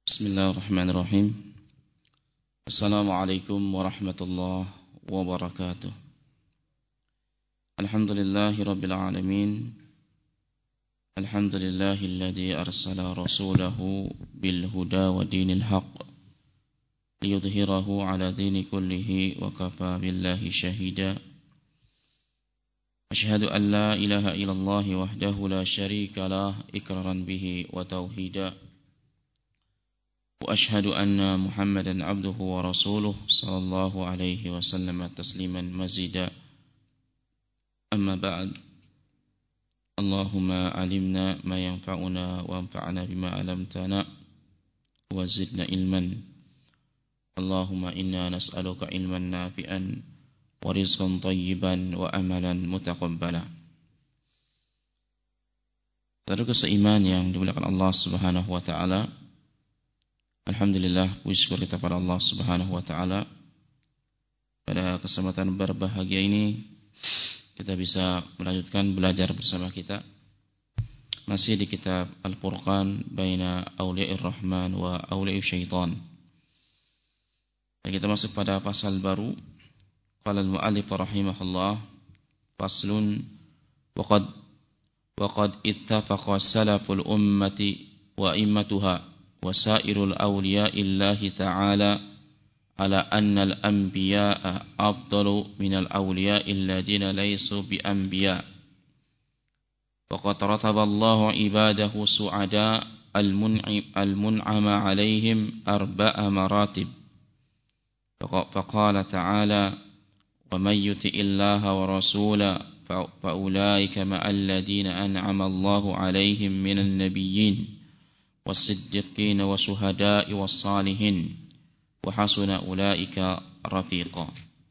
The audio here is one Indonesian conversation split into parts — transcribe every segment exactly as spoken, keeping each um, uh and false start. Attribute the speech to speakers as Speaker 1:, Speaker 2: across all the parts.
Speaker 1: Bismillahirrahmanirrahim. Assalamualaikum warahmatullahi wabarakatuh. Alhamdulillahi rabbil alamin. Alhamdulillahilladzi arsala rasulahu bil huda wa dinil haqq liyudhhirahu ala dini kullihi wa kafa billahi shahida. Asyhadu an la ilaha illallah wahdahu la syarika lah iqraran bihi wa tauhida. Wa ashhadu anna Muhammadan abduhu wa rasuluh sallallahu alaihi wasallam tasliman mazida. Amma ba'd. Allahumma alimna ma yanfa'una wa anfa'na bima 'allamtana wa zidna ilman. Allahumma inna nas'aluka ilman nafi'an wa rizqan thayyiban wa amalan mutaqabbala. Saudara seiman yang dimuliakan Allah Subhanahu wa taala, alhamdulillah, puji syukur kita pada Allah Subhanahu wa taala. Pada kesempatan berbahagia ini kita bisa melanjutkan belajar bersama kita masih di kitab Al-Furqan baina Auliya'ir Rahman wa Auliya'ir Syaitan. Dan kita masuk pada pasal baru. Qala al-mu'allif rahimahullah, faslun wa qad wa qad ittafaqa salaful ummati wa immatuha wasairul awliya'illahi ta'ala ala anna al-anbiya'a afdalu minal awliya'il ladina laysu bi anbiya' wa qad rataballahu ibadahu su'ada al-mun'im al-mun'ama 'alaihim arba'a maratib fa qala ta'ala wa may yuti'illaha wa rasula fa ulaika ma'al ladina an'ama Allahu 'alaihim minan nabiyyin والصديقين والشهداء والصالحين وحسن أولئك رفيقا.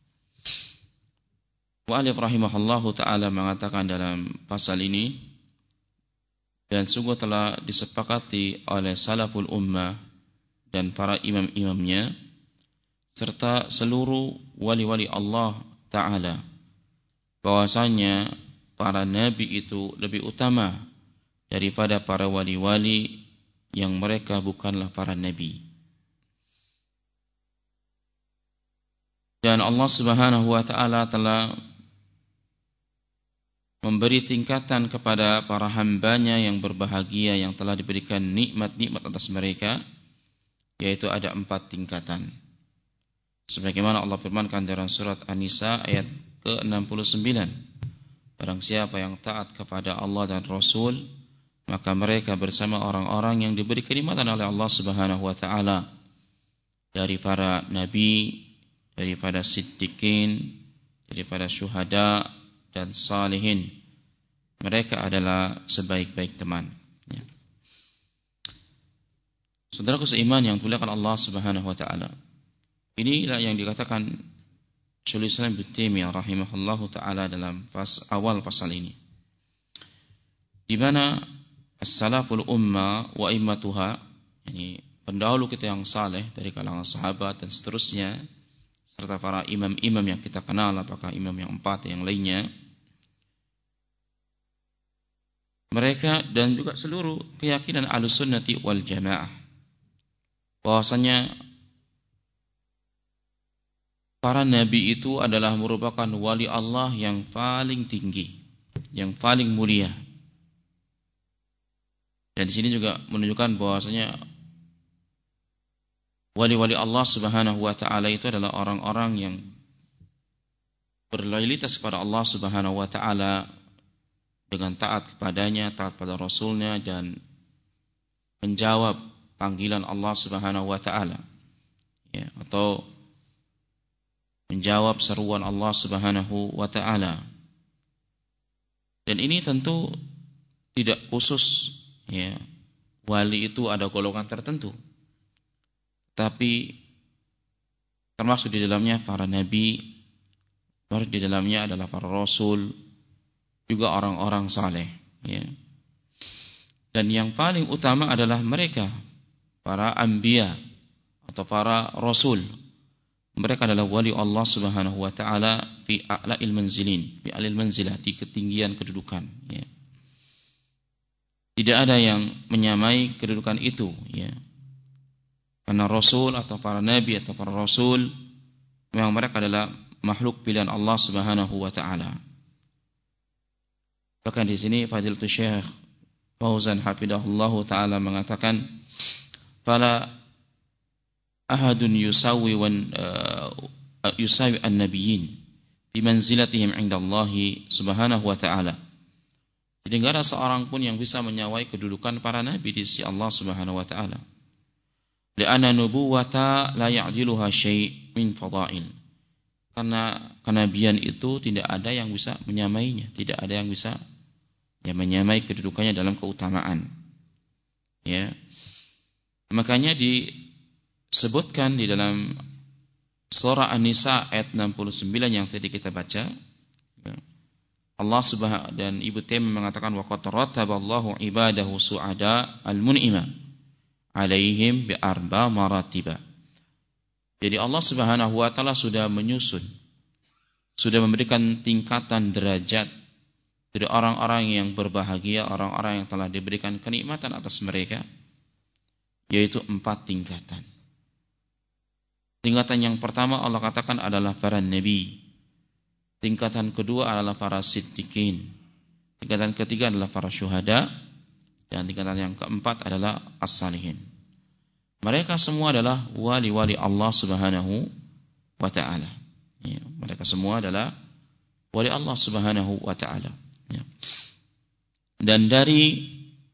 Speaker 1: Mu'allif rahimahullahu ta'ala mengatakan dalam pasal ini, dan sungguh telah disepakati oleh salaful ummah dan para imam-imamnya serta seluruh wali-wali Allah ta'ala bahwasanya para nabi itu lebih utama daripada para wali-wali yang mereka bukanlah para nabi. Dan Allah Subhanahu wa taala telah memberi tingkatan kepada para hambanya yang berbahagia yang telah diberikan nikmat-nikmat atas mereka, yaitu ada empat tingkatan. Sebagaimana Allah firmankan dalam surat An-Nisa ayat ke enam puluh sembilan, barang siapa yang taat kepada Allah dan Rasul, maka mereka bersama orang-orang yang diberi kenikmatan oleh Allah Subhanahu wa taala dari para nabi, daripada siddiqin, daripada syuhada dan salihin. Mereka adalah sebaik-baik teman. Ya. Saudaraku seiman yang dimuliakan Allah Subhanahu wa taala. Inilah yang dikatakan Syaikhul Islam Ibnu Taimiyah rahimahullahu taala dalam pas awal pasal ini. Di mana as-salaful umma wa immatuha, ini pendahulu kita yang saleh dari kalangan sahabat dan seterusnya, serta para imam-imam yang kita kenal, apakah imam yang empat yang lainnya, mereka dan juga seluruh keyakinan Ahlussunnati wal Jamaah bahwasanya para nabi itu adalah merupakan wali Allah yang paling tinggi, yang paling mulia. Dan di sini juga menunjukkan bahwasanya wali-wali Allah Subhanahu wa taala itu adalah orang-orang yang berloyalitas kepada Allah Subhanahu wa taala dengan taat kepadanya, taat pada Rasulnya, dan menjawab panggilan Allah Subhanahu wa taala, ya, atau menjawab seruan Allah Subhanahu wa taala. Dan ini tentu tidak khusus, ya, wali itu ada golongan tertentu, tapi termasuk di dalamnya para nabi, termasuk di dalamnya adalah para rasul, juga orang-orang saleh, ya. Dan yang paling utama adalah mereka, para anbiya atau para rasul. Mereka adalah wali Allah Subhanahu wa taala fi a'la'il manzilin, fi a'lil manzilah, di ketinggian kedudukan, ya. Tidak ada yang menyamai kedudukan itu, ya. Karena Rasul atau para Nabi atau para Rasul memang mereka adalah makhluk pilihan Allah Subhanahu wa Ta'ala. Bahkan di sini Fadilatul Syekh Fauzan hafidahullahu Ta'ala mengatakan, fala ahadun yusawi wan uh, yusawi an-nabiyyin bi manzilatihim 'inda Allah Subhanahu wa Ta'ala. Jadi enggak ada seorang pun yang bisa menyawai kedudukan para nabi di sisi Allah Subhanahu wa Ta'ala. Li'anna nubuwata la ya'diluha syai' min fadail. Karena kenabian itu tidak ada yang bisa menyamainya, tidak ada yang bisa ya menyamai kedudukannya dalam keutamaan. Ya. Makanya disebutkan di dalam surah An-Nisa ayat enam puluh sembilan yang tadi kita baca, ya, Allah Subhanahu dan Ibu Taimiyah mengatakan wa qad rattaballahu ibadahu su'ada al-mun'ima alaihim bi arba maratiba. Jadi Allah Subhanahu wa Ta'ala sudah menyusun, sudah memberikan tingkatan derajat dari orang-orang yang berbahagia, orang-orang yang telah diberikan kenikmatan atas mereka, yaitu empat tingkatan. Tingkatan yang pertama Allah katakan adalah para nabi. Tingkatan kedua adalah para siddiqin. Tingkatan ketiga adalah para syuhada. Dan tingkatan yang keempat adalah as-salihin. Mereka semua adalah wali-wali Allah Subhanahu wa Ta'ala. Ya, mereka semua adalah wali Allah Subhanahu wa Ta'ala. Ya. Dan dari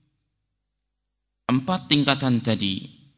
Speaker 1: empat tingkatan tadi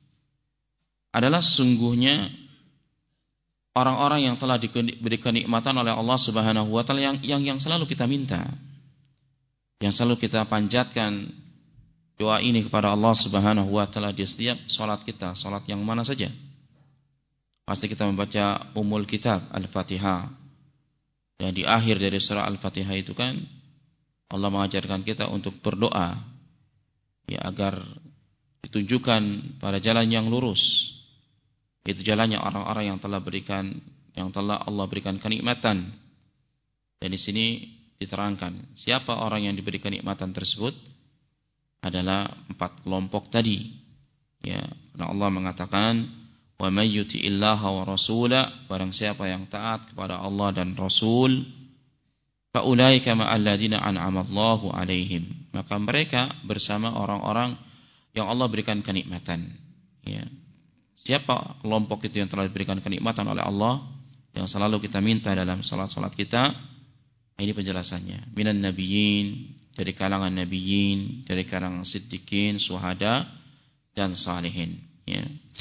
Speaker 1: adalah sungguhnya orang-orang yang telah diberi kenikmatan oleh Allah Subhanahu wa Ta'ala yang, yang yang selalu kita minta, yang selalu kita panjatkan doa ini kepada Allah Subhanahu wa Ta'ala di setiap salat kita, salat yang mana saja. Pasti kita membaca Ummul Kitab Al-Fatihah. Dan di akhir dari surah Al-Fatihah itu kan Allah mengajarkan kita untuk berdoa ya agar ditunjukkan pada jalan yang lurus. Itu jalannya orang-orang yang telah berikan yang telah Allah berikan kenikmatan. Dan di sini diterangkan siapa orang yang diberi kenikmatan tersebut adalah empat kelompok tadi. Ya, karena Allah mengatakan wa may yuti'illaha wa rasula, barang siapa yang taat kepada Allah dan Rasul, fa ulaika ma'al ladzina an'ama Allahu 'alaihim, maka mereka bersama orang-orang yang Allah berikan kenikmatan. Ya. Siapa kelompok itu yang telah diberikan kenikmatan oleh Allah yang selalu kita minta dalam salat-salat kita? Ini penjelasannya. Minan nabiyyin, dari kalangan nabiyyin, dari kalangan siddiqin, syuhada dan salihin, ya.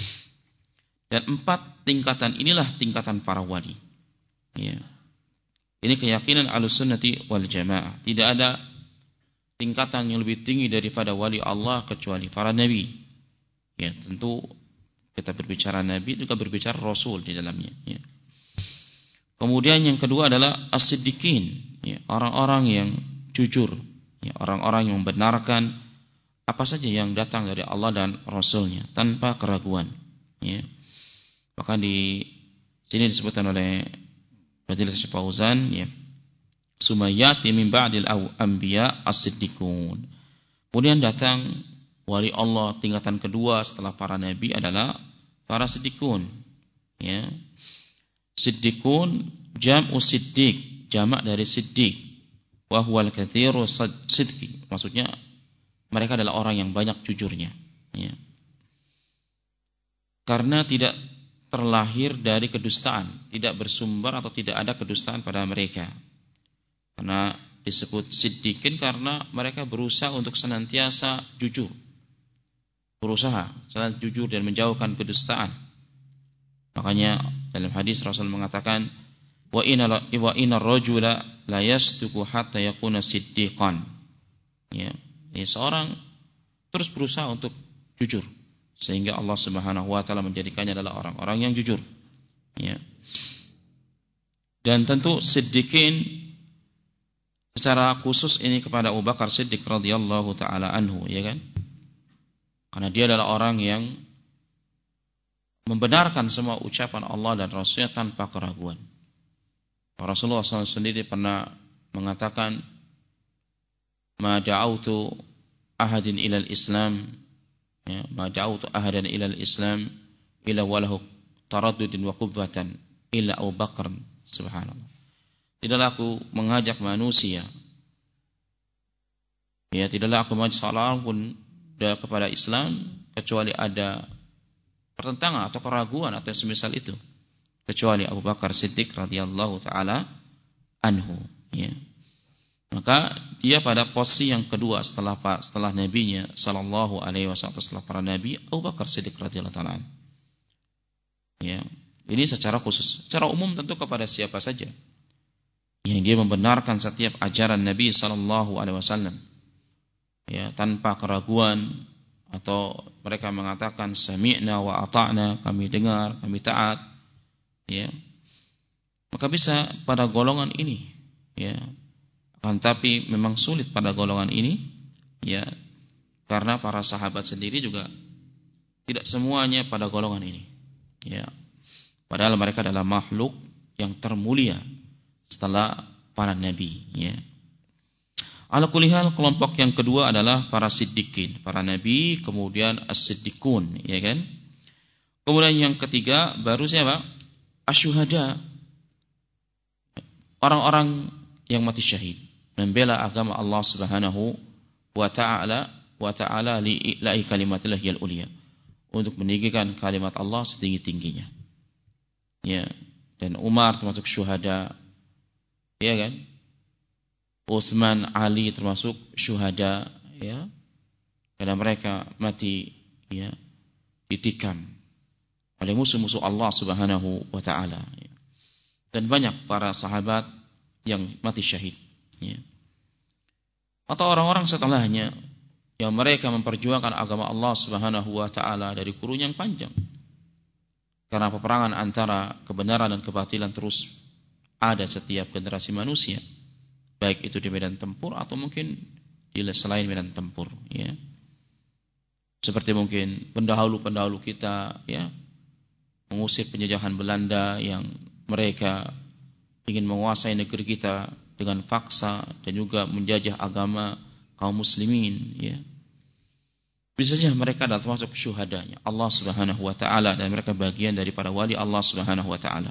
Speaker 1: Dan empat tingkatan inilah tingkatan para wali. Ya. Ini keyakinan Ahlussunnati wal Jamaah. Tidak ada tingkatan yang lebih tinggi daripada wali Allah kecuali para nabi. Ya, tentu kita berbicara nabi juga berbicara rasul di dalamnya, ya. Kemudian yang kedua adalah as-siddiqin, ya, orang-orang yang jujur, ya, orang-orang yang membenarkan apa saja yang datang dari Allah dan Rasulnya tanpa keraguan. Ya. Bahkan di sini disebutkan oleh Fadilatul Syekh Fauzan, ya, sumayyati min ba'dil anbiya as-siddiqun. Kemudian datang wali Allah tingkatan kedua setelah para nabi adalah para siddiqun. Ya. Siddiqun jam'u siddiq, jamak dari siddiq. Wa huwal katsiru sidqi. Maksudnya mereka adalah orang yang banyak jujurnya, ya. Karena tidak terlahir dari kedustaan, tidak bersumber atau tidak ada kedustaan pada mereka. Karena disebut siddiqin karena mereka berusaha untuk senantiasa jujur. Berusaha senantiasa jujur dan menjauhkan kedustaan. Makanya dalam hadis Rasul mengatakan wa inna wa innar rajula la yasduqu hatta yakuna siddiqan. Ya, ini seorang terus berusaha untuk jujur sehingga Allah Subhanahu wa taala menjadikannya adalah orang-orang yang jujur. Ya. Dan tentu siddiqin secara khusus ini kepada Abu Bakar Siddiq radhiyallahu taala anhu, ya kan? Karena dia adalah orang yang membenarkan semua ucapan Allah dan Rasulnya tanpa keraguan. Rasulullah shallallahu alaihi wasallam sendiri pernah mengatakan, ma da'autu ahadin ilal Islam, ya, ma da'autu ahadan ilal Islam illa walahu taraddudin wa qubbatan illa Abu Bakar. Subhanallah. Tidaklah aku mengajak manusia, ya tidaklah aku mengajak seorang pun kepada Islam kecuali ada pertentangan atau keraguan atau semisal itu, kecuali Abu Bakar Siddiq radhiyallahu taala anhu, ya. Maka dia pada posisi yang kedua setelah setelah nabinya sallallahu alaihi wasallam, setelah para nabi, Abu Bakar Siddiq radhiyallahu taala anhu. Ya, ini secara khusus. Secara umum tentu kepada siapa saja yang dia membenarkan setiap ajaran Nabi sallallahu alaihi wasallam, ya, tanpa keraguan, atau mereka mengatakan sami'na wa ata'na, kami dengar, kami taat, ya, maka bisa pada golongan ini, ya. Akan tapi memang sulit pada golongan ini, ya, karena para sahabat sendiri juga tidak semuanya pada golongan ini, ya. Padahal mereka adalah makhluk yang termulia setelah para nabi, ya. Ala kulli hal, kelompok yang kedua adalah para siddiqin, para nabi, kemudian as-siddiqun, ya kan? Kemudian yang ketiga baru siapa? Asyuhada, orang-orang yang mati syahid, membela agama Allah Subhanahu wa taala wa taala li ilahi kalimatillahil ulia, untuk meninggikan kalimat Allah setinggi-tingginya. Ya, dan Umar termasuk syuhada, ya kan? Utsman, Ali termasuk syuhada, ya. Karena mereka mati, ya, ditikam oleh musuh-musuh Allah Subhanahu wa taala, ya. Dan banyak para sahabat yang mati syahid, ya. Atau orang-orang setelahnya yang mereka memperjuangkan agama Allah Subhanahu wa taala dari kurun yang panjang. Karena peperangan antara kebenaran dan kebatilan terus ada setiap generasi manusia, baik itu di medan tempur atau mungkin di selain medan tempur, ya. Seperti mungkin pendahulu-pendahulu kita, ya, mengusir penjajahan Belanda yang mereka ingin menguasai negeri kita dengan paksa dan juga menjajah agama kaum muslimin, ya. Bisa saja mereka adalah termasuk syuhadanya Allah Subhanahu wa taala, dan mereka bagian dari para wali Allah Subhanahu wa taala.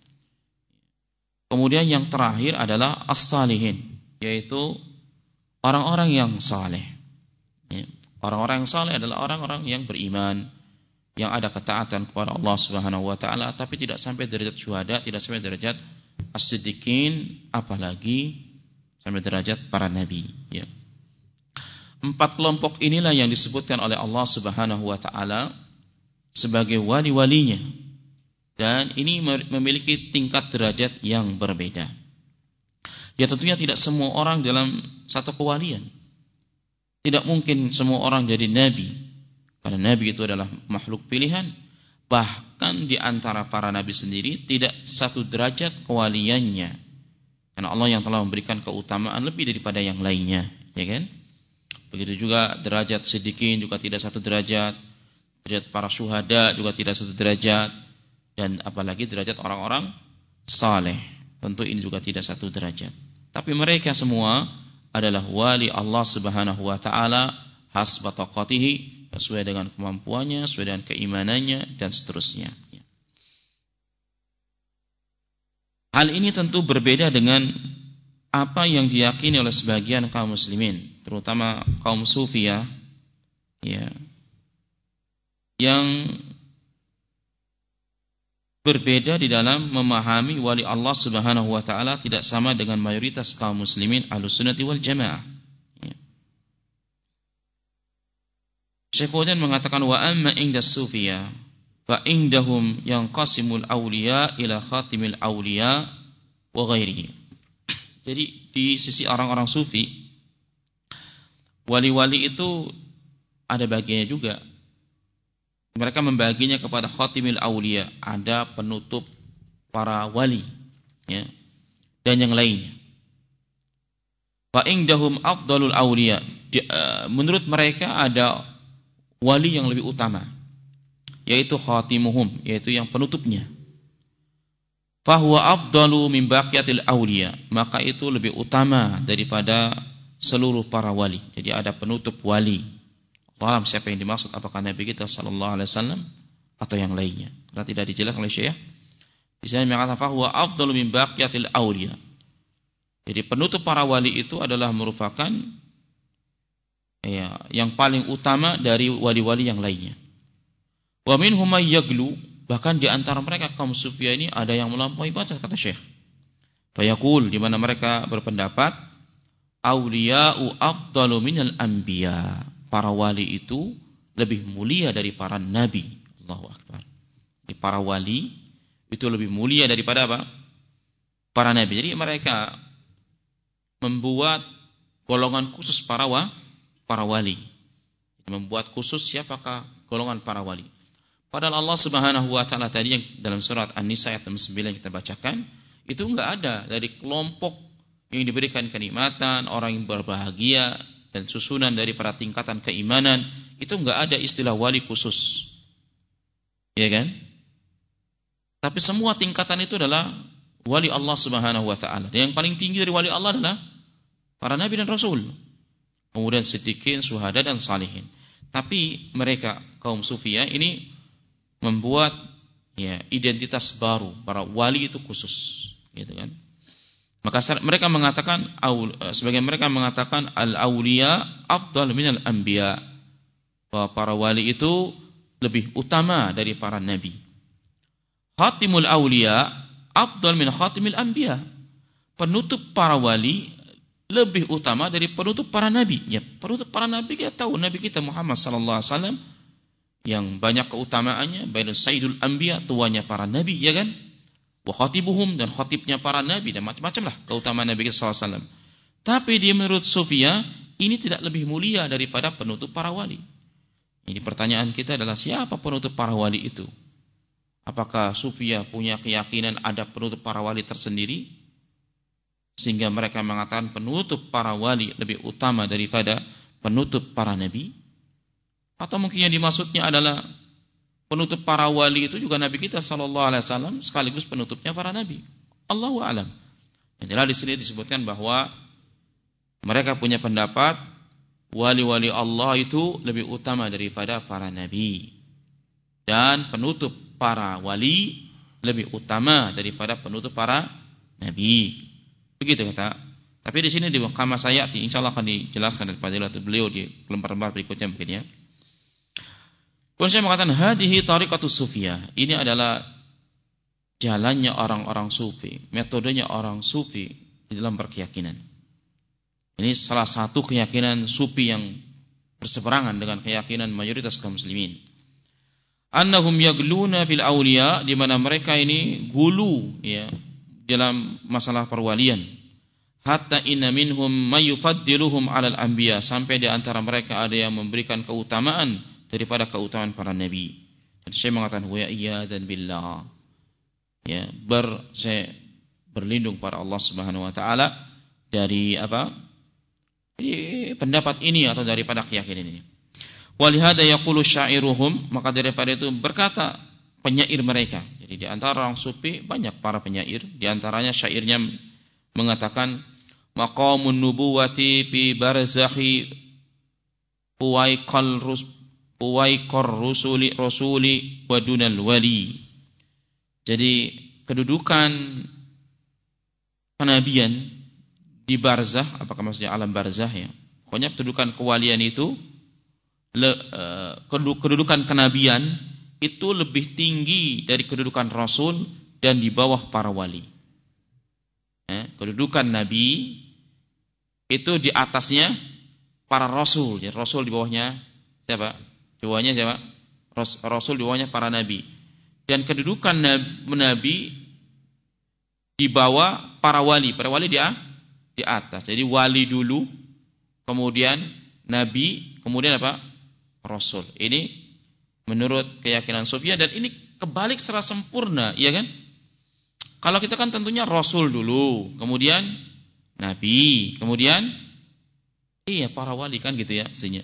Speaker 1: Kemudian yang terakhir adalah as-salihin, yaitu orang-orang yang saleh. Ya. Orang-orang yang saleh adalah orang-orang yang beriman, yang ada ketaatan kepada Allah Subhanahu wa taala, tapi tidak sampai derajat syuhada, tidak sampai derajat as-siddiqin, apalagi sampai derajat para nabi, ya. Empat kelompok inilah yang disebutkan oleh Allah Subhanahu wa taala sebagai wali-walinya, dan ini memiliki tingkat derajat yang berbeda. Ya, tentunya tidak semua orang dalam satu kewalian. Tidak mungkin semua orang jadi nabi, karena nabi itu adalah makhluk pilihan. Bahkan di antara para nabi sendiri tidak satu derajat kewaliannya, karena Allah yang telah memberikan keutamaan lebih daripada yang lainnya, ya kan? Begitu juga derajat siddiqin juga tidak satu derajat, derajat para syuhada juga tidak satu derajat, dan apalagi derajat orang-orang saleh, tentu ini juga tidak satu derajat. Tapi mereka semua adalah wali Allah Subhanahu wa taala hasba taqatihi, sesuai dengan kemampuannya, sesuai dengan keimanannya, dan seterusnya. Hal ini tentu berbeda dengan apa yang diyakini oleh sebagian kaum muslimin, terutama kaum sufiyah, ya, yang berbeda di dalam memahami wali Allah Subhanahu wa taala tidak sama dengan mayoritas kaum muslimin Ahlussunnati wal Jamaah. Ya. Syekh Fauzan mengatakan, wa amma inda sufiyah fa indahum yanqasimul awliya ila khatimil awliya wa ghairihi. Jadi di sisi orang-orang sufi, wali-wali itu ada bagiannya juga. Mereka membaginya kepada khatimil awliya, ada penutup para wali, ya, dan yang lainnya. Fa indahum afdalul awliya, menurut mereka ada wali yang lebih utama, yaitu khatimuhum, yaitu yang penutupnya. Fahuwa afdalu min baqiyatil awliya, maka itu lebih utama daripada seluruh para wali. Jadi ada penutup wali. Allah alam siapa yang dimaksud, apakah Nabi kita sallallahu alaihi wasallam atau yang lainnya. Karena tidak dijelaskan oleh Syekh. Di sini mengatakan bahwa afdalu min baqiyatil auliya. Jadi penutup para wali itu adalah merupakan ya, yang paling utama dari wali-wali yang lainnya. Wa minhum may yaglu, bahkan di antara mereka kaum sufia ini ada yang melampaui batas, kata Syekh. Fayaqul, di mana mereka berpendapat auliya'u afdalu minal anbiya. Para wali itu lebih mulia dari para nabi. Allahu akbar. Jadi para wali itu lebih mulia daripada apa? Para nabi. Jadi mereka membuat golongan khusus para wa, para wali. Membuat khusus siapakah golongan para wali. Padahal Allah Subhanahu wa taala tadi yang dalam surat An-Nisa ayat sembilan yang kita bacakan, itu enggak ada dari kelompok yang diberikan kenikmatan, orang yang berbahagia dan susunan dari para tingkatan keimanan, itu enggak ada istilah wali khusus. Ya kan? Tapi semua tingkatan itu adalah wali Allah Subhanahu wa taala. Dan yang paling tinggi dari wali Allah adalah para nabi dan rasul. Kemudian siddiqin, syuhada dan salihin. Tapi mereka kaum sufia ini membuat ya identitas baru, para wali itu khusus, gitu kan? Maka mereka mengatakan, sebagian mereka mengatakan al-auliya afdal minal anbiya, bahwa para wali itu lebih utama dari para nabi. Khatimul auliya afdal min khatimil anbiya. Penutup para wali lebih utama dari penutup para nabi. Ya, penutup para nabi kita tahu, nabi kita Muhammad sallallahu alaihi wasallam yang banyak keutamaannya, baina sayyidul anbiya, tuanya para nabi, ya kan? Wa khatibuhum, dan khatibnya para nabi, dan macam-macam lah keutamaan Nabi sallallahu alaihi wasallam. Tapi dia menurut sufia ini tidak lebih mulia daripada penutup para wali. Ini pertanyaan kita adalah siapa penutup para wali itu? Apakah sufia punya keyakinan ada penutup para wali tersendiri sehingga mereka mengatakan penutup para wali lebih utama daripada penutup para nabi? Atau mungkin yang dimaksudnya adalah penutup para wali itu juga Nabi kita sallallahu alaihi wasallam sekaligus penutupnya para nabi. Allahu a'lam. Yang jelas di sini disebutkan bahwa mereka punya pendapat wali-wali Allah itu lebih utama daripada para nabi. Dan penutup para wali lebih utama daripada penutup para nabi. Begitu kata. Tapi di sini di Muqaddimah Sayati insyaallah akan dijelaskan dari fadilatul beliau di lembar-lembar berikutnya mungkin ya. Kemudian saya mengatakan hadihi tariqatus sufiyah. Ini adalah jalannya orang-orang sufi, metodenya orang sufi di dalam berkeyakinan. Ini salah satu keyakinan sufi yang berseberangan dengan keyakinan mayoritas kaum muslimin. Annahum yagluna fil awliya, di mana mereka ini gulu ya dalam masalah perwalian. Hatta inna minhum may yufaddiluhum 'alal anbiya, sampai di antara mereka ada yang memberikan keutamaan daripada keutamaan para nabi. Dan saya mengatakan wa iya dan billah. Ya, ber saya berlindung pada Allah Subhanahu wa taala dari apa? Dari pendapat ini atau daripada keyakinan ini. Walihada yaqulu syairuhum, maka daripada itu berkata penyair mereka. Jadi di antara orang sufi banyak para penyair, di antaranya syairnya mengatakan maqamun nubuwati fi barzakhi uwaiqal rus uwaiqar rusuli rasuli wa dunal wali. Jadi kedudukan kenabian di barzah, apakah maksudnya alam barzah ya? Pokoknya kedudukan kewalian itu le, uh, kedudukan kenabian itu lebih tinggi dari kedudukan rasul dan di bawah para wali. Eh, kedudukan nabi itu di atasnya para rasul. Jadi rasul di bawahnya siapa? Di bawahnya siapa? Rasul di bawahnya para nabi. Dan kedudukan nabi di bawah para wali. Para wali di, di atas. Jadi wali dulu, kemudian nabi, kemudian apa? Rasul. Ini menurut keyakinan Sufia, dan ini kebalik secara sempurna, iya kan? Kalau kita kan tentunya rasul dulu, kemudian nabi, kemudian iya para wali kan gitu ya maksudnya.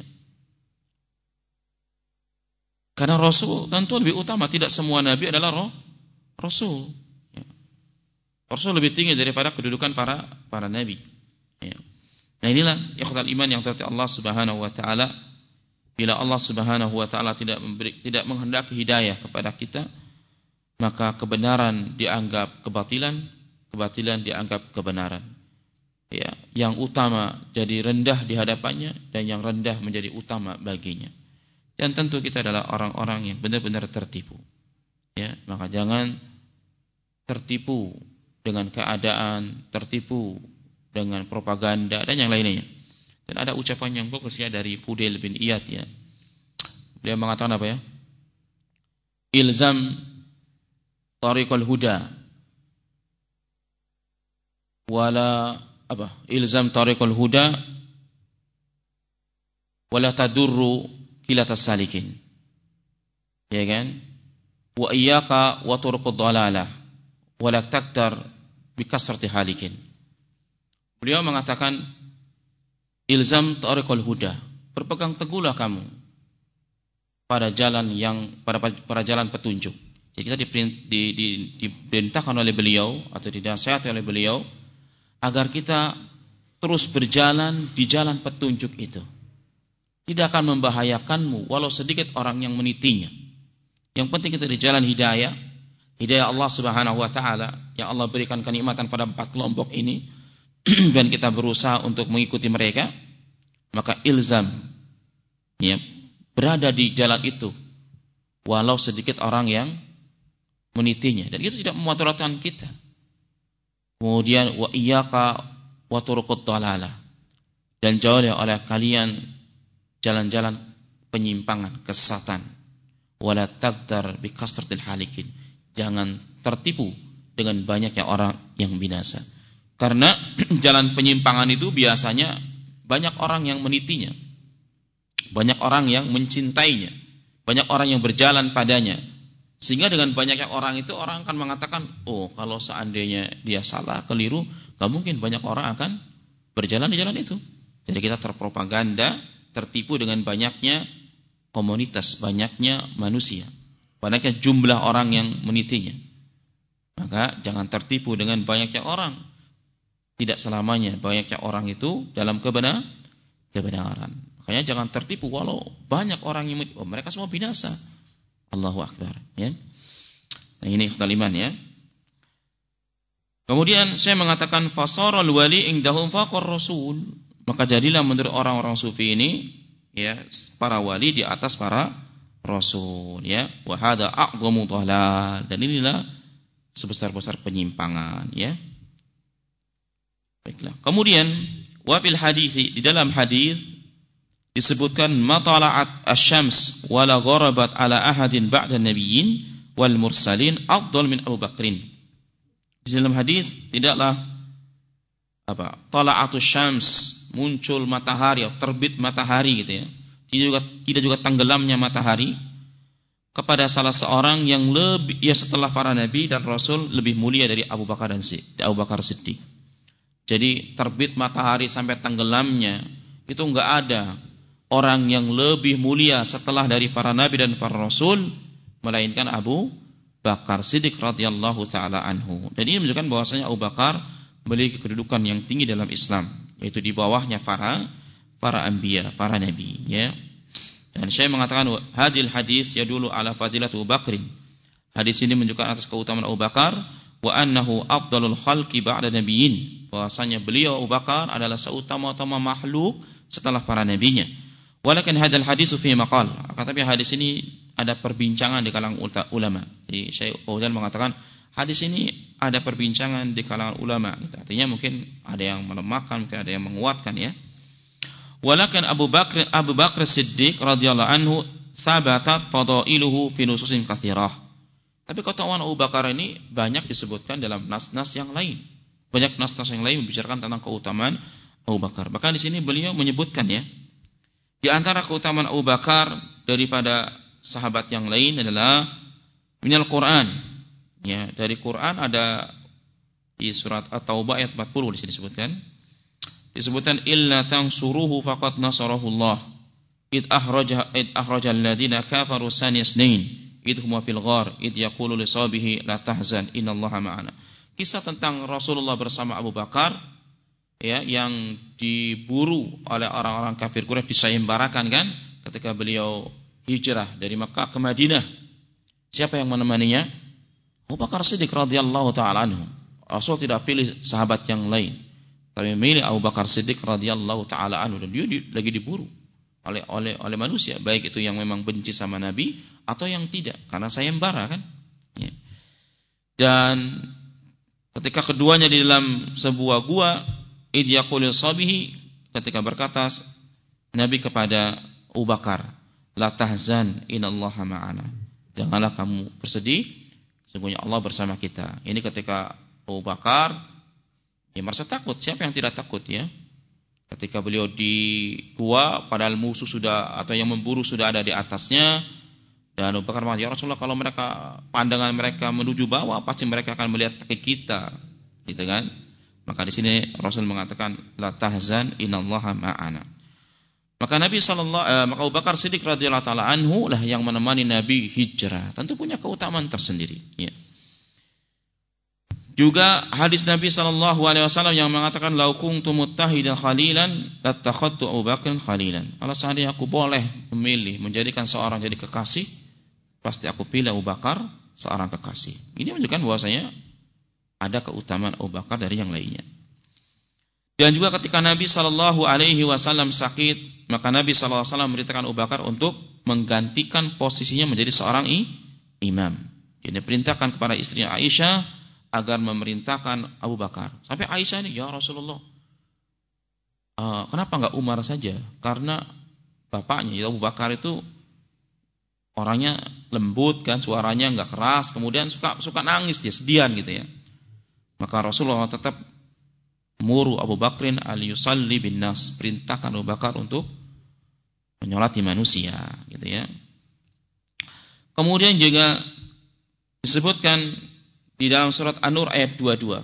Speaker 1: Karena rasul tentu lebih utama, tidak semua nabi adalah roh, rasul. Ya. Rasul lebih tinggi daripada kedudukan para para nabi. Ya. Nah inilah ikhwatul iman yang terhormat Allah Subhanahu wa taala bila Allah Subhanahu wa taala tidak memberi, tidak menghendaki hidayah kepada kita, maka kebenaran dianggap kebatilan, kebatilan dianggap kebenaran. Ya, yang utama jadi rendah di hadapannya dan yang rendah menjadi utama baginya. Dan tentu kita adalah orang-orang yang benar-benar tertipu. Ya, maka jangan tertipu dengan keadaan, tertipu dengan propaganda dan yang lainnya. Dan ada ucapan yang bagusnya dari Fudail bin Iyad ya. Dia mengatakan apa ya? Ilzam tariqal huda wala apa? Ilzam tariqal huda wala tadurru kilatas salikin. Ya kan? Wa iyyaka wa turqud dhalalah wala taktar bi kasrati halikin. Beliau mengatakan ilzam tariqal huda, berpegang teguhlah kamu pada jalan yang pada pada jalan petunjuk. Jadi kita diperintahkan oleh beliau atau dinasihati oleh beliau agar kita terus berjalan di jalan petunjuk itu. Tidak akan membahayakanmu walau sedikit orang yang menitinya. Yang penting kita di jalan hidayah, hidayah Allah Subhanahu wa taala yang Allah berikan kenikmatan pada empat kelompok ini. Dan kita berusaha untuk mengikuti mereka, maka ilzam ya, berada di jalan itu walau sedikit orang yang menitinya, dan itu tidak memudaratkan kita. Kemudian wa iyyaka wa turqud dhalalah, dan jauhlah oleh kalian jalan-jalan penyimpangan, kesesatan. Wala tagtar bi kasratil halikin, jangan tertipu dengan banyaknya orang yang binasa. Karena jalan penyimpangan itu biasanya banyak orang yang menitinya, banyak orang yang mencintainya, banyak orang yang berjalan padanya. Sehingga dengan banyaknya orang itu, orang akan mengatakan, oh kalau seandainya dia salah, keliru, gak mungkin banyak orang akan berjalan di jalan itu. Jadi kita terpropaganda, tertipu dengan banyaknya komunitas, banyaknya manusia, banyaknya jumlah orang yang menitinya. Maka jangan tertipu dengan banyaknya orang. Tidak selamanya banyaknya orang itu dalam kebenar, kebenaran. Makanya jangan tertipu walau banyak orang yang oh, mereka semua binasa. Allahu Akbar. Ya. Nah ini ikhtal iman ya. Kemudian saya mengatakan fasarul wali indahum faqar rasul. Maka jadilah menurut orang-orang sufi ini ya para wali di atas para rasul ya. Wa hada a'dhamu dhalal, dan inilah sebesar-besar penyimpangan ya. Baiklah. Kemudian wa fil hadis, di dalam hadis disebutkan matala'at asy-syams wala gharabat ala ahadin ba'da nabiyyin wal mursalin afdal min Abu Bakrin. Di dalam hadis tidaklah apa? Tala'atus syams, muncul matahari atau terbit matahari gitu ya. Tidak juga tidak juga tenggelamnya matahari kepada salah seorang yang lebih ya setelah para nabi dan rasul lebih mulia dari Abu Bakar dan Abu Bakar Siddiq. Jadi terbit matahari sampai tenggelamnya itu enggak ada orang yang lebih mulia setelah dari para nabi dan para rasul melainkan Abu Bakar Siddiq radhiyallahu taala anhu. Dan ini menunjukkan bahwasanya Abu Bakar memiliki kedudukan yang tinggi dalam Islam, yaitu di bawahnya para para anbiya, para nabi ya. Dan saya mengatakan hadil hadis yadullu ala fadilat Abu Bakrin. Hadis ini menunjukkan atas keutamaan Abu Bakar wa annahu afdalul khalqi ba'da nabiyyin. Bahwasanya beliau Abu Bakar adalah seutama-utama makhluk setelah para nabinya. Walakin hadal hadisu fi maqal. Akan tapi hadis ini ada perbincangan di kalangan ulama. Jadi Syekh Fauzan mengatakan hadis ini ada perbincangan di kalangan ulama. Artinya mungkin ada yang melemahkan, mungkin ada yang menguatkan ya. Walakin Abu Bakr Abu Bakr Siddiq radhiyallahu anhu sabatat fadailuhu fi nususin katsirah. Tapi keutamaan Abu Bakar ini banyak disebutkan dalam nas-nas yang lain. Banyak nas-nas yang lain membicarakan tentang keutamaan Abu Bakar. Bahkan di sini beliau menyebutkan ya, di antara keutamaan Abu Bakar daripada sahabat yang lain adalah minal Quran. Ya, dari Quran ada di surat At-Taubah ayat empat puluh di sini disebutkan. Disebutkan illa tansuruhu faqad nasarahullah. Id akhraja id akhrajal ladina kafaru saniyasnain. Id huma fil ghar id yaqulu li sahibihi la tahzan innallaha ma'ana. Kisah tentang Rasulullah bersama Abu Bakar ya, yang diburu oleh orang-orang kafir Quraisy, disayembarakan kan ketika beliau hijrah dari Makkah ke Madinah, siapa yang menemaninya? Abu Bakar Siddiq radhiyallahu taala anhu. Rasul tidak pilih sahabat yang lain, tapi memilih Abu Bakar Siddiq radhiyallahu taala anhu, dan dia di, lagi diburu oleh oleh oleh manusia, baik itu yang memang benci sama Nabi atau yang tidak, karena sayembara kan. Ya. Dan ketika keduanya di dalam sebuah gua, idh yaqulu sabihi, ketika berkata Nabi kepada Abu Bakar, la tahzan innallaha ma'ana. Janganlah kamu bersedih, sesungguhnya Allah bersama kita. Ini ketika Abu Bakar ya merasa takut. Siapa yang tidak takut ya? Ketika beliau di gua, padahal musuh sudah atau yang memburu sudah ada di atasnya, dan Abu Bakar mengatakan, ya Rasulullah, kalau mereka pandangan mereka menuju bawah, pasti mereka akan melihat kaki kita, gitu kan? Maka di sini Rasul mengatakan, la tahzan innallaha ma'ana. Maka Nabi sallallahu eh, maka Abu Bakar Siddiq radhiyallahu taala anhu lah yang menemani Nabi hijrah. Tentu punya keutamaan tersendiri, ya. Juga hadis Nabi sallallahu alaihi wasallam yang mengatakan, "Lau kuntu muttahidan khalilan lattakhadtu Abu Bakrin khalilan." Kalau seandainya aku boleh memilih menjadikan seorang jadi kekasih, pasti aku pilih Abu Bakar seorang kekasih. Ini menunjukkan bahwasanya ada keutamaan Abu Bakar dari yang lainnya. Dan juga ketika Nabi sallallahu alaihi wasallam sakit, maka Nabi sallallahu alaihi wasallam memerintahkan Abu Bakar untuk menggantikan posisinya menjadi seorang imam. Jadi perintahkan kepada istrinya Aisyah agar memerintahkan Abu Bakar. Sampai Aisyah ini, ya Rasulullah, uh, kenapa enggak Umar saja? Karena bapaknya ya Abu Bakar itu orangnya lembut kan, suaranya enggak keras, kemudian suka suka nangis dia, sedian gitu ya. Maka Rasulullah tetap muru Abu Bakrin al-yusalli bin nas, perintahkan Abu Bakar untuk menyolati manusia, gitu ya. Kemudian juga disebutkan di dalam surat An-Nur ayat dua puluh dua,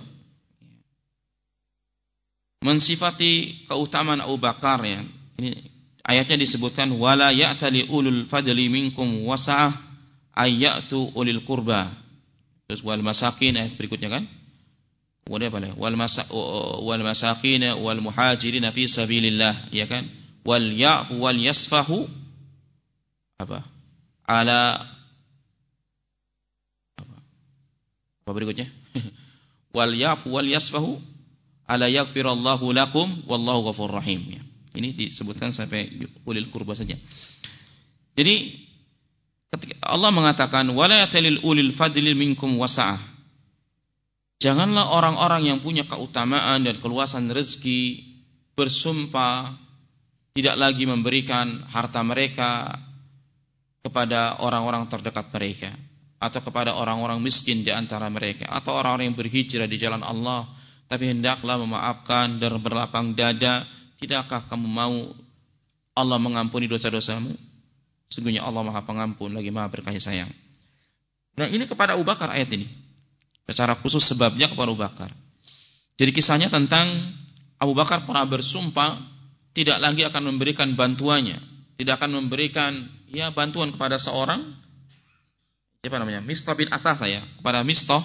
Speaker 1: mensifati keutamaan Abu Bakar ya. Ini ayatnya disebutkan, wala ya'tali ulul fadli minkum wasa'ah ayyatu ulil qurba. Terus wal masakin, ayat berikutnya kan? Kemudian apa lagi? Wal masa wal masakin wal muhajirin fi sabilillah, ya kan? Wal ya'fu wal yasfahu apa? Ala apa? Apa berikutnya? Wal ya'fu wal yasfahu ala yaghfirallahu lakum wallahu ghafurur rahim. Ya. Ini disebutkan sampai ulil qurba saja. Jadi ketika Allah mengatakan wala yatalil ulil fadlil minkum wasa'ah, janganlah orang-orang yang punya keutamaan dan keluasan rezeki bersumpah tidak lagi memberikan harta mereka kepada orang-orang terdekat mereka, atau kepada orang-orang miskin di antara mereka, atau orang-orang yang berhijrah di jalan Allah, tapi hendaklah memaafkan dan berlapang dada. Tidakkah kamu mau Allah mengampuni dosa-dosamu? Sesungguhnya Allah Maha Pengampun lagi Maha berkasih sayang. Nah, ini kepada Abu Bakar ayat ini. Secara khusus sebabnya kepada Abu Bakar. Jadi kisahnya tentang Abu Bakar pernah bersumpah tidak lagi akan memberikan bantuannya, tidak akan memberikan ya bantuan kepada seorang, siapa namanya? Mistah bin Athas ya, kepada Mistah.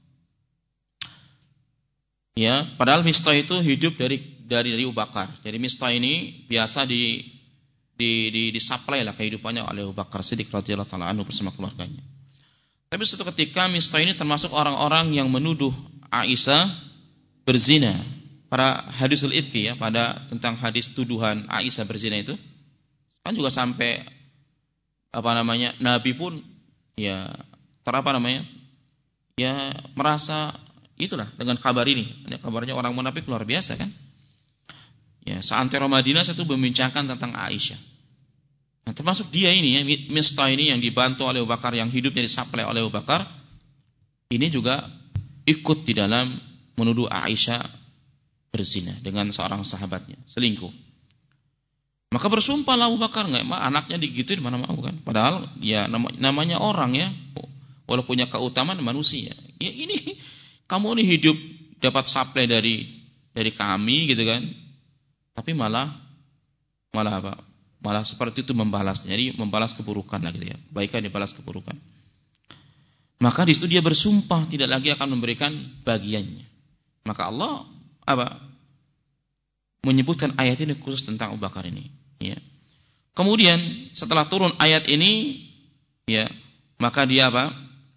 Speaker 1: Ya, padahal Mistah itu hidup dari dari dari Abu Bakar. Jadi Mistah ini biasa di di di disuplai lah kehidupannya oleh Abu Bakar Siddiq radhiyallahu taala anhu bersama keluarganya. Tapi suatu ketika Mistah ini termasuk orang-orang yang menuduh Aisyah berzina. Pada hadisul ifki ya, pada tentang hadis tuduhan Aisyah berzina itu kan juga sampai apa namanya, Nabi pun ya terapa namanya ya merasa itulah dengan kabar ini. Ini kabarnya orang munafik luar biasa kan. Ya, seantero Madinah satu membincangkan tentang Aisyah. Nah, termasuk dia ini ya, Mistah ini yang dibantu oleh Abu Bakar, yang hidupnya disuplai oleh Abu Bakar, ini juga ikut di dalam menuduh Aisyah berzina dengan seorang sahabatnya, selingkuh. Maka bersumpahlah Abu Bakar, enggak, anaknya digituin mana mau kan. Padahal ya namanya orang ya, walaupun punya keutamaan manusia. Ya ini kamu ini hidup dapat suplai dari dari kami gitu kan. Tapi malah malah apa? Malah seperti itu membalasnya. Jadi membalas keburukan lah gitu ya. Kebaikan dibalas keburukan. Maka di situ dia bersumpah tidak lagi akan memberikan bagiannya. Maka Allah apa? Menyebutkan ayat ini khusus tentang Abu Bakar ini, ya. Kemudian setelah turun ayat ini, ya, maka dia apa?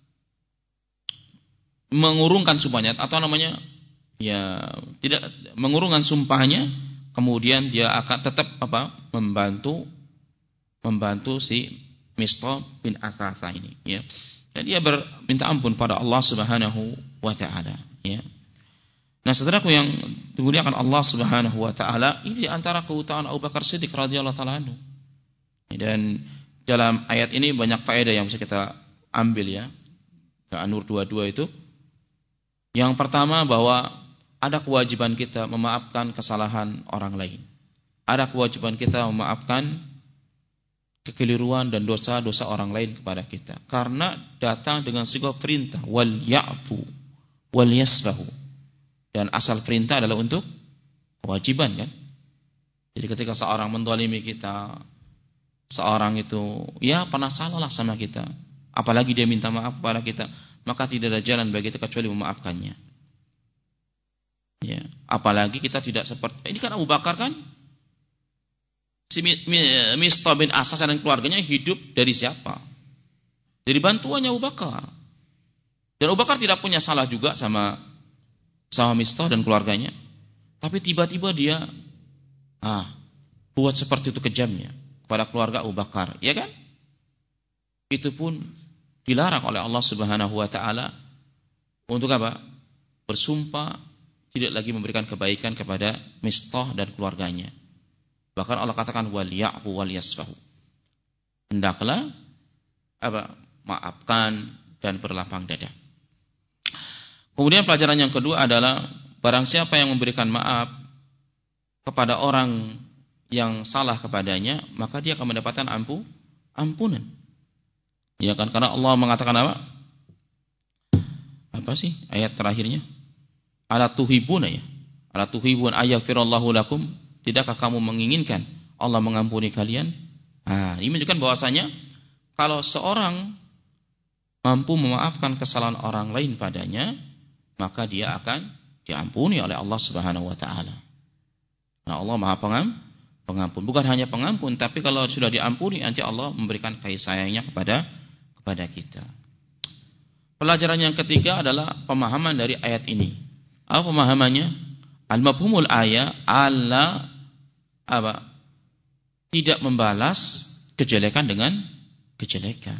Speaker 1: Mengurungkan sumpahnya atau namanya ya tidak mengurungkan sumpahnya, kemudian dia akan tetap apa? membantu membantu si Mistah bin Atsatsa ini, ya. Dan dia berminta ampun pada Allah Subhanahu wa taala, ya. Nah, saudaraku yang dimuliakan Allah Subhanahu wa taala, ini di antara keutamaan Abu Bakar Siddiq radhiyallahu taala anhu. Dan dalam ayat ini banyak faedah yang bisa kita ambil, ya. An-Nur dua puluh dua itu. Yang pertama bahwa ada kewajiban kita memaafkan kesalahan orang lain. Ada kewajiban kita memaafkan kekeliruan dan dosa-dosa orang lain kepada kita, karena datang dengan sigah perintah, wal ya'fu wal yasfahu, dan asal perintah adalah untuk kewajiban, kan. Jadi ketika seorang mendolimi kita, seorang itu ya pernah salah lah sama kita, apalagi dia minta maaf kepada kita, maka tidak ada jalan bagi kita kecuali memaafkannya, ya. Apalagi kita tidak seperti ini, kan Abu Bakar kan, si Mistah bin Atsatsa dan keluarganya hidup dari siapa? Dari bantuannya Abu Bakar. Dan Abu Bakar tidak punya salah juga sama sama Mistah dan keluarganya. Tapi tiba-tiba dia ah buat seperti itu kejamnya kepada keluarga Abu Bakar, ya kan? Itu pun dilarang oleh Allah Subhanahu wa taala untuk apa? Bersumpah tidak lagi memberikan kebaikan kepada Mistah dan keluarganya. Bahkan Allah katakan wal ya'fu wal yasfahu. Hendaklah apa? Maafkan dan berlapang dada. Kemudian pelajaran yang kedua adalah barang siapa yang memberikan maaf kepada orang yang salah kepadanya, maka dia akan mendapatkan ampu, ampunan. Ya kan, karena Allah mengatakan apa? Apa sih ayat terakhirnya? Ala tuhibuna, ya. Ala tuhibun ayaghfirallahu lakum. Tidakkah kamu menginginkan Allah mengampuni kalian? Nah, ini menunjukkan bahwasanya kalau seorang mampu memaafkan kesalahan orang lain padanya, maka dia akan diampuni oleh Allah Subhanahu wa taala. Nah, Allah Maha Pengampun. Bukan hanya pengampun, tapi kalau sudah diampuni, nanti Allah memberikan kasih sayangnya kepada kepada kita. Pelajaran yang ketiga adalah pemahaman dari ayat ini. Apa pemahamannya? Al-mafhumul ayat alla apa? Tidak membalas kejelekan dengan kejelekan.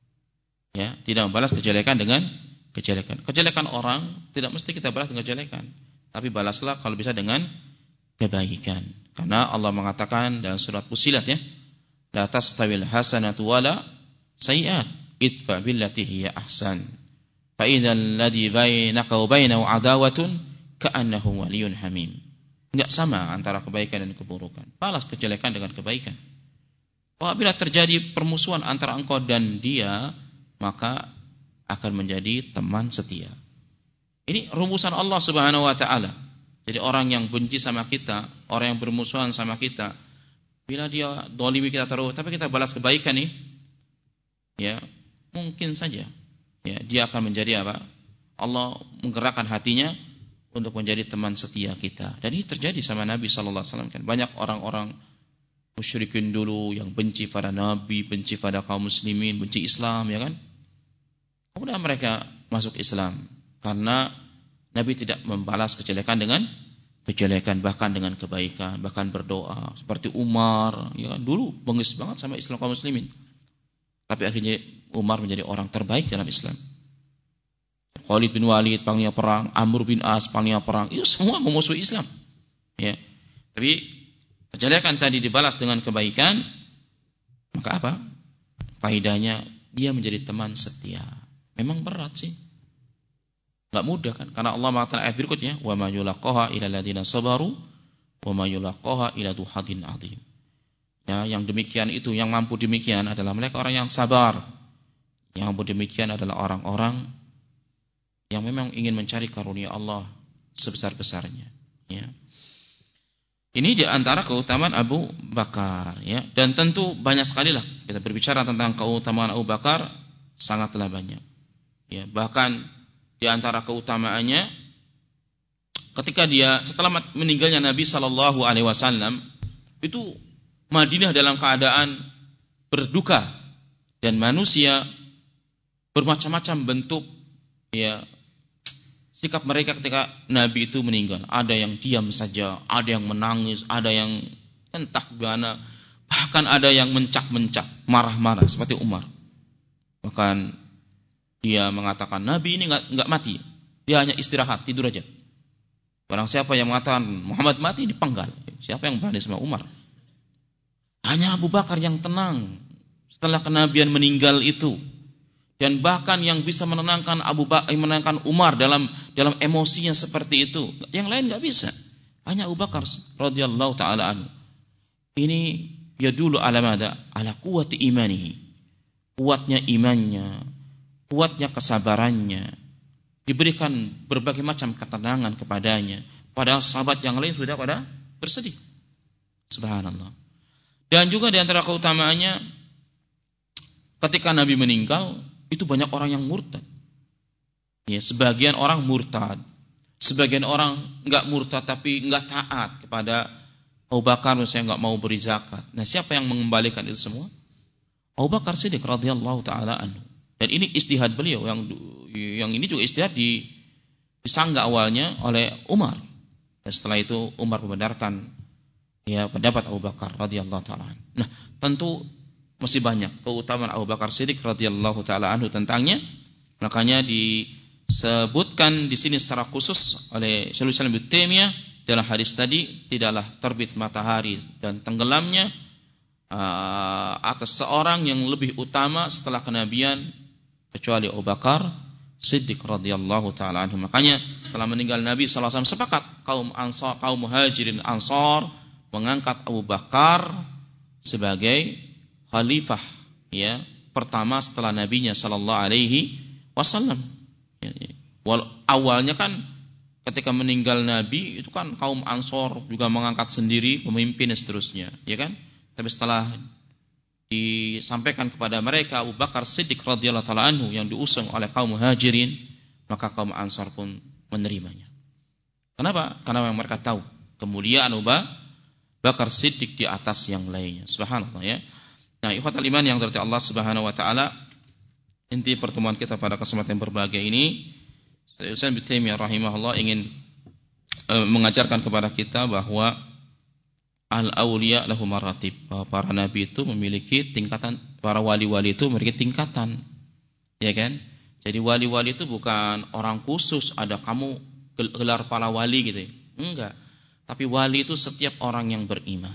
Speaker 1: Ya, tidak membalas kejelekan dengan kejelekan. Kejelekan orang tidak mesti kita balas dengan kejelekan, tapi balaslah kalau bisa dengan kebaikan. Karena Allah mengatakan dalam surat Fussilat, ya, la tastawil hasanatu wala sayyi'at idfa billati hiya ahsan. Fa idzal ladzi bainaka wa bainahu adawatun ka'annahu waliyyun hamim. Enggak sama antara kebaikan dan keburukan. Balas kejelekan dengan kebaikan. Apabila terjadi permusuhan antara engkau dan dia, maka akan menjadi teman setia. Ini rumusan Allah Subhanahu wa taala. Jadi orang yang benci sama kita, orang yang bermusuhan sama kita, bila dia dolimi kita terus, tapi kita balas kebaikan nih, ya mungkin saja, ya dia akan menjadi apa? Allah menggerakkan hatinya untuk menjadi teman setia kita. Dan ini terjadi sama Nabi Sallallahu Alaihi Wasallam, kan. Banyak orang-orang musyrikin dulu yang benci pada Nabi, benci pada kaum muslimin, benci Islam, ya kan? Kemudian mereka masuk Islam karena Nabi tidak membalas kejelekan dengan kejelekan, bahkan dengan kebaikan, bahkan berdoa. Seperti Umar, ya kan? Dulu bengis banget sama Islam kaum muslimin, tapi akhirnya Umar menjadi orang terbaik dalam Islam. Khalid bin Walid panglima perang, Amr bin As panglima perang, itu semua memusuhi Islam. Ya. Tapi kejelekan tadi dibalas dengan kebaikan, maka apa? Faedahnya dia menjadi teman setia. Memang berat sih. Enggak mudah, kan? Karena Allah mengatakan ayat berikutnya, wa ma yulaqaha illa alladziina sabaru wa ma yulaqaha illa dzu haddin 'adzim. Ya, yang demikian itu, yang mampu demikian adalah mereka orang yang sabar. Yang mampu demikian adalah orang-orang yang memang ingin mencari karunia Allah sebesar-besarnya, ya. Ini di antara keutamaan Abu Bakar, ya. Dan tentu banyak sekali lah kita berbicara tentang keutamaan Abu Bakar, sangatlah banyak. Ya, bahkan di antara keutamaannya ketika dia setelah meninggalnya Nabi sallallahu alaihi wasallam, itu Madinah dalam keadaan berduka, dan manusia bermacam-macam bentuk ya sikap mereka ketika Nabi itu meninggal. Ada yang diam saja, ada yang menangis, ada yang entah bagaimana, bahkan ada yang mencak-mencak, marah-marah seperti Umar. Bahkan dia mengatakan Nabi ini enggak enggak mati, dia hanya istirahat, tidur aja. Barang siapa yang mengatakan Muhammad mati dipenggal. Siapa yang berani sama Umar? Hanya Abu Bakar yang tenang setelah kenabian meninggal itu. Dan bahkan yang bisa menenangkan Abu Bakar, menenangkan Umar dalam dalam emosinya seperti itu. Yang lain enggak bisa. Hanya Abu Bakar radhiyallahu taala anhu. Ini ya dulu ala mada? Ala quwwati imanihi. Kuatnya imannya, kuatnya kesabarannya, diberikan berbagai macam ketenangan kepadanya. Padahal sahabat yang lain sudah pada bersedih. Subhanallah. Dan juga di antara keutamaannya, ketika Nabi meninggal, itu banyak orang yang murtad. Ya, sebagian orang murtad, sebagian orang enggak murtad tapi enggak taat kepada Abu Bakar, misalnya enggak mau beri zakat. Nah, siapa yang mengembalikan itu semua? Abu Bakar Siddiq radhiyallahu taala anhu. Dan ini ijtihad beliau, yang yang ini juga ijtihad di disanggah awalnya oleh Umar. Dan setelah itu Umar membenarkan ya pendapat Abu Bakar radhiyallahu taala anhu. Nah, tentu masih banyak keutamaan Abu Bakar Siddiq radhiyallahu taala anhu tentangnya. Makanya disebutkan di sini secara khusus oleh Syekhul Islam Ibnu Taimiyah dalam hadis tadi, tidaklah terbit matahari dan tenggelamnya Uh, atas seorang yang lebih utama setelah kenabian kecuali Abu Bakar Siddiq radhiyallahu taala anhu. Makanya setelah meninggal Nabi sallallahu alaihi wasallam sepakat kaum Ansar, kaum Muhajirin Ansar mengangkat Abu Bakar sebagai khalifah ya pertama setelah nabinya sallallahu alaihi wasallam. Ya, ya. Awalnya kan ketika meninggal Nabi itu kan kaum Ansar juga mengangkat sendiri pemimpin dan seterusnya, ya kan? Tapi setelah disampaikan kepada mereka Abu Bakar Siddiq radhiyallahu taala anhu yang diusung oleh kaum Muhajirin, maka kaum Ansar pun menerimanya. Kenapa? Karena mereka tahu kemuliaan Abu Bakar Siddiq di atas yang lainnya. Subhanallah ya. Nah, ikhwatal iman yang dirahmati Allah Subhanahu wa taala, inti pertemuan kita pada kesempatan yang berbahagia ini, Syekh Ibnu Taimiyah rahimahullah ingin e, mengajarkan kepada kita bahwa al-awliya lahu maratib, bahwa para nabi itu memiliki tingkatan, para wali-wali itu memiliki tingkatan, ya kan? Jadi wali-wali itu bukan orang khusus, ada kamu gelar para wali gitu, enggak. Tapi wali itu setiap orang yang beriman,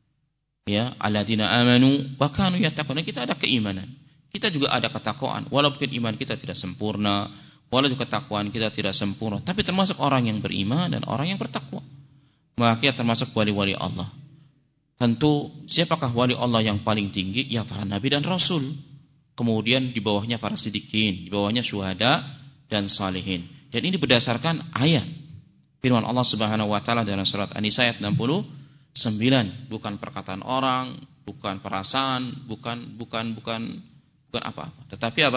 Speaker 1: ya, alladzina amanu wa kanu yattaqun. Kita ada keimanan, kita juga ada ketakwaan, walaupun iman kita tidak sempurna, walaupun ketakwaan kita tidak sempurna, tapi termasuk orang yang beriman dan orang yang bertakwa, maka kita termasuk wali-wali Allah. Tentu siapakah wali Allah yang paling tinggi? Ya para nabi dan rasul. Kemudian di bawahnya para siddiqin, di bawahnya syuhada dan salihin. Dan ini berdasarkan ayat firman Allah Subhanahu wa taala dalam surat An-Nisa ayat enam puluh sembilan, bukan perkataan orang, bukan perasaan, bukan bukan bukan bukan apa-apa. Tetapi apa?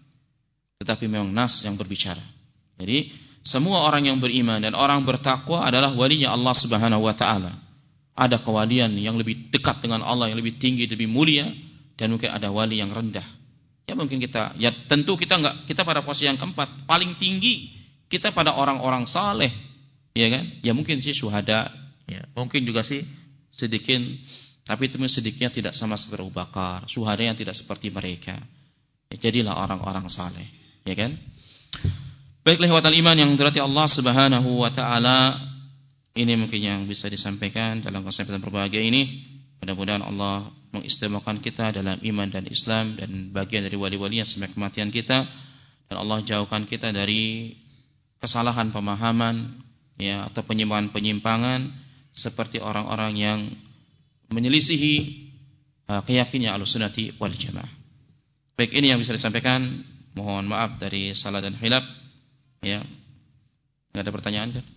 Speaker 1: Tetapi memang nas yang berbicara. Jadi semua orang yang beriman dan orang bertakwa adalah walinya Allah Subhanahu wa taala. Ada kewalian yang lebih dekat dengan Allah, yang lebih tinggi, lebih mulia, dan mungkin ada wali yang rendah. Ya mungkin kita, ya tentu kita enggak, kita pada posisi yang keempat, paling tinggi kita pada orang-orang saleh, ya kan? Ya mungkin sih syuhada, ya mungkin juga sih sedikit, tapi itu sedikitnya tidak sama seperti Abu Bakar, syuhada yang tidak seperti mereka. Ya, jadilah orang-orang saleh, ya kan? Baiklah ikhwatal iman yang dirahmati Allah Subhanahu wa taala. Ini mungkin yang bisa disampaikan dalam kesempatan berbahagia ini. Mudah-mudahan Allah mengistimewakan kita dalam iman dan Islam dan bagian dari wali-walinya sampai kematian kita. Dan Allah jauhkan kita dari kesalahan pemahaman ya atau penyimpangan-penyimpangan seperti orang-orang yang menyelisihi uh, keyakinan Ahlussunnati wal Jamaah. Baik, ini yang bisa disampaikan. Mohon maaf dari salah dan khilaf. Ya. Enggak ada pertanyaan kan?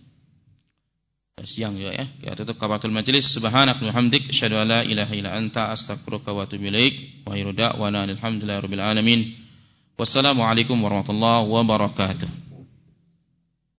Speaker 1: Siang juga ya. Ya tutup kafatul majelis. Subhanaka wa hamdik asyhadu an la ilaha illa anta astaghfiruka wa atubu ilaik. Wa akhiru da'wana alhamdulillahi rabbil alamin. Wassalamualaikum warahmatullahi wabarakatuh.